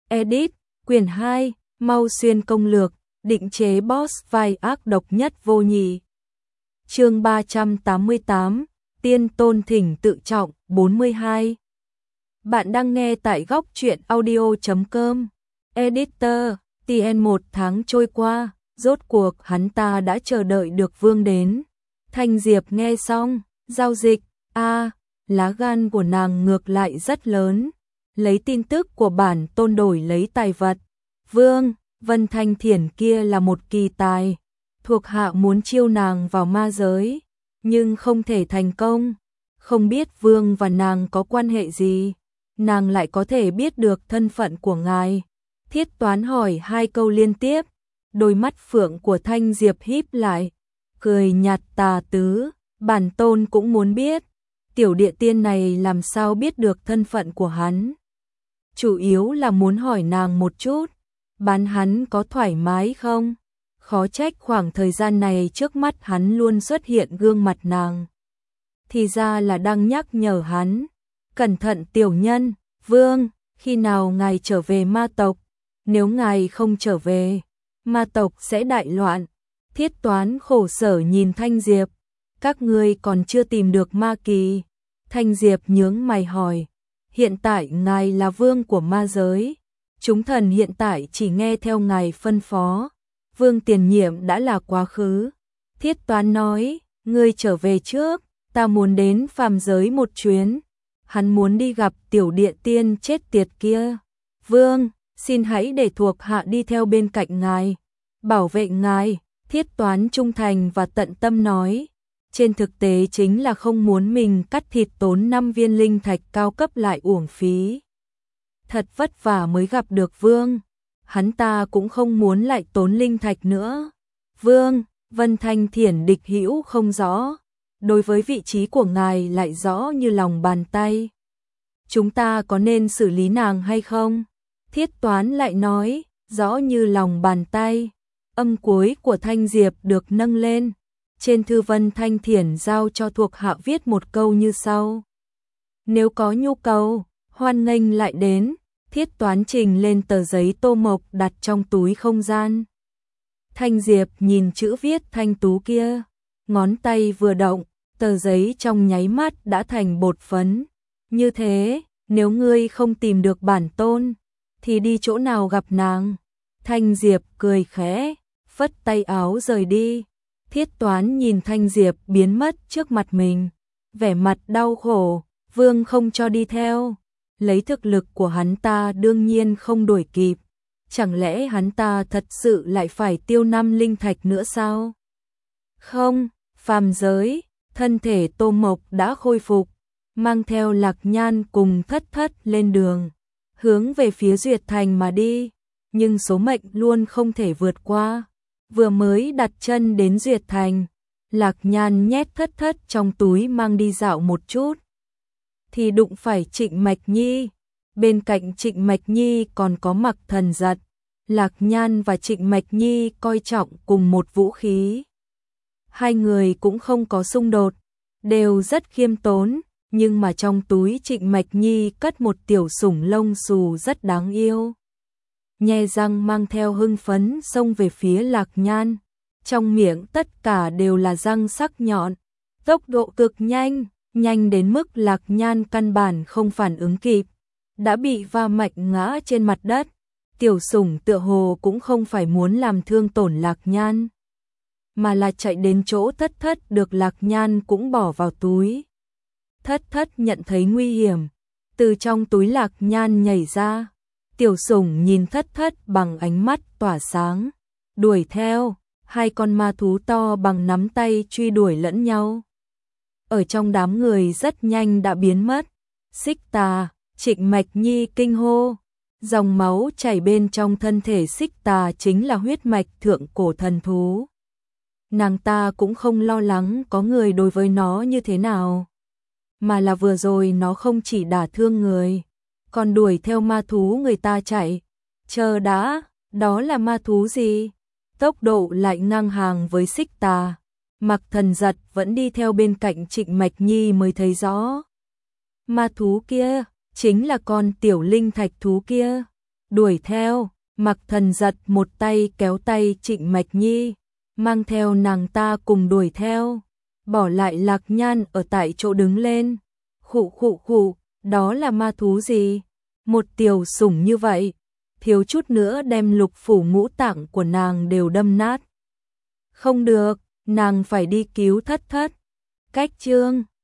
Edit, quyển 2, Mau Xuyên công lược, định chế boss vai ác độc nhất vô nhị. Chương 388, Tiên tôn thỉnh tự trọng, 42. Bạn đang nghe tại góc truyện audio.com. Editor, TN 1 tháng trôi qua, rốt cuộc hắn ta đã chờ đợi được Vương đến. Thanh Diệp nghe xong, giao dịch, lá gan của nàng ngược lại rất lớn. Lấy tin tức của bản tôn đổi lấy tài vật. Vương, Vân Thanh Thiển kia là một kỳ tài. Thuộc hạ muốn chiêu nàng vào ma giới, nhưng không thể thành công. Không biết Vương và nàng có quan hệ gì, nàng lại có thể biết được thân phận của ngài. Thiết Toán hỏi hai câu liên tiếp, đôi mắt phượng của Thanh Diệp híp lại, cười nhạt tà tứ, bản tôn cũng muốn biết, tiểu địa tiên này làm sao biết được thân phận của hắn. Chủ yếu là muốn hỏi nàng một chút, bán hắn có thoải mái không? Khó trách khoảng thời gian này trước mắt hắn luôn xuất hiện gương mặt nàng. Thì ra là đang nhắc nhở hắn. Cẩn thận tiểu nhân, Vương, khi nào ngài trở về ma tộc? Nếu ngài không trở về, ma tộc sẽ đại loạn. Thiết Toán khổ sở nhìn Thanh Diệp. Các ngươi còn chưa tìm được ma kỳ. Thanh Diệp nhướng mày hỏi. Hiện tại ngài là vương của ma giới. Chúng thần hiện tại chỉ nghe theo ngài phân phó. Vương tiền nhiệm đã là quá khứ. Thiết Toán nói, ngươi trở về trước, ta muốn đến phàm giới một chuyến. Hắn muốn đi gặp tiểu địa tiên chết tiệt kia. Vương, xin hãy để thuộc hạ đi theo bên cạnh ngài, bảo vệ ngài. Thiết Toán trung thành và tận tâm nói. Trên thực tế chính là không muốn mình cắt thịt tốn 5 viên linh thạch cao cấp lại uổng phí. Thật vất vả mới gặp được Vương. Hắn ta cũng không muốn lại tốn linh thạch nữa. Vương, Vân Thanh Thiển địch hữu không rõ. Đối với vị trí của ngài lại rõ như lòng bàn tay. Chúng ta có nên xử lý nàng hay không? Thiết Toán lại nói, rõ như lòng bàn tay. Âm cuối của Thanh Diệp được nâng lên. Trên thư Vân Thanh Thiển giao cho thuộc hạ viết một câu như sau. Nếu có nhu cầu, hoan nghênh lại đến. Thiết Toán trình lên tờ giấy tô mộc đặt trong túi không gian. Thanh Diệp nhìn chữ viết thanh tú kia, ngón tay vừa động, tờ giấy trong nháy mắt đã thành bột phấn. Như thế, nếu ngươi không tìm được bản tôn, thì đi chỗ nào gặp nàng? Thanh Diệp cười khẽ, phất tay áo rời đi. Thiết Toán nhìn Thanh Diệp biến mất trước mặt mình, vẻ mặt đau khổ. Vương không cho đi theo. Lấy thực lực của hắn ta đương nhiên không đuổi kịp. Chẳng lẽ hắn ta thật sự lại phải tiêu 5 linh thạch nữa sao? Không, phàm giới, thân thể Tô Mộc đã khôi phục, mang theo Lạc Nhan cùng Thất Thất lên đường, hướng về phía Duyệt Thành mà đi, nhưng số mệnh luôn không thể vượt qua. Vừa mới đặt chân đến Duyệt Thành, Lạc Nhan nhét Thất Thất trong túi mang đi dạo một chút, thì đụng phải Trịnh Mạch Nhi. Bên cạnh Trịnh Mạch Nhi còn có Mặc Thần Giật. Lạc Nhan và Trịnh Mạch Nhi coi trọng cùng một vũ khí. Hai người cũng không có xung đột, đều rất khiêm tốn, nhưng mà trong túi Trịnh Mạch Nhi cất một tiểu sủng lông xù rất đáng yêu. Nhe răng mang theo hưng phấn xông về phía Lạc Nhan, trong miệng tất cả đều là răng sắc nhọn, tốc độ cực nhanh, nhanh đến mức Lạc Nhan căn bản không phản ứng kịp, đã bị va mạnh ngã trên mặt đất. Tiểu sủng tựa hồ cũng không phải muốn làm thương tổn Lạc Nhan, mà là chạy đến chỗ Thất Thất được Lạc Nhan cũng bỏ vào túi. Thất Thất nhận thấy nguy hiểm, từ trong túi Lạc Nhan nhảy ra. Tiểu sủng nhìn Thất Thất bằng ánh mắt tỏa sáng, đuổi theo. Hai con ma thú to bằng nắm tay truy đuổi lẫn nhau, ở trong đám người rất nhanh đã biến mất. Xích Tà, Trịnh Mạch Nhi kinh hô. Dòng máu chảy bên trong thân thể Xích Tà chính là huyết mạch thượng cổ thần thú. Nàng ta cũng không lo lắng có người đối với nó như thế nào, mà là vừa rồi nó không chỉ đả thương người, còn đuổi theo ma thú người ta chạy. Chờ đã, đó là ma thú gì? Tốc độ lại ngang hàng với Xích Tà. Mặc Thần Giật vẫn đi theo bên cạnh Trịnh Mạch Nhi mới thấy rõ. Ma thú kia chính là con tiểu linh thạch thú kia. đuổi theo. Mặc Thần giật một tay kéo tay Trịnh Mạch Nhi, mang theo nàng ta cùng đuổi theo, bỏ lại Lạc Nhan ở tại chỗ đứng lên. Khụ khụ khụ, đó là ma thú gì? Một tiểu sủng như vậy, thiếu chút nữa đem lục phủ ngũ tạng của nàng đều đâm nát. Không được, nàng phải đi cứu Thất Thất. Cách chương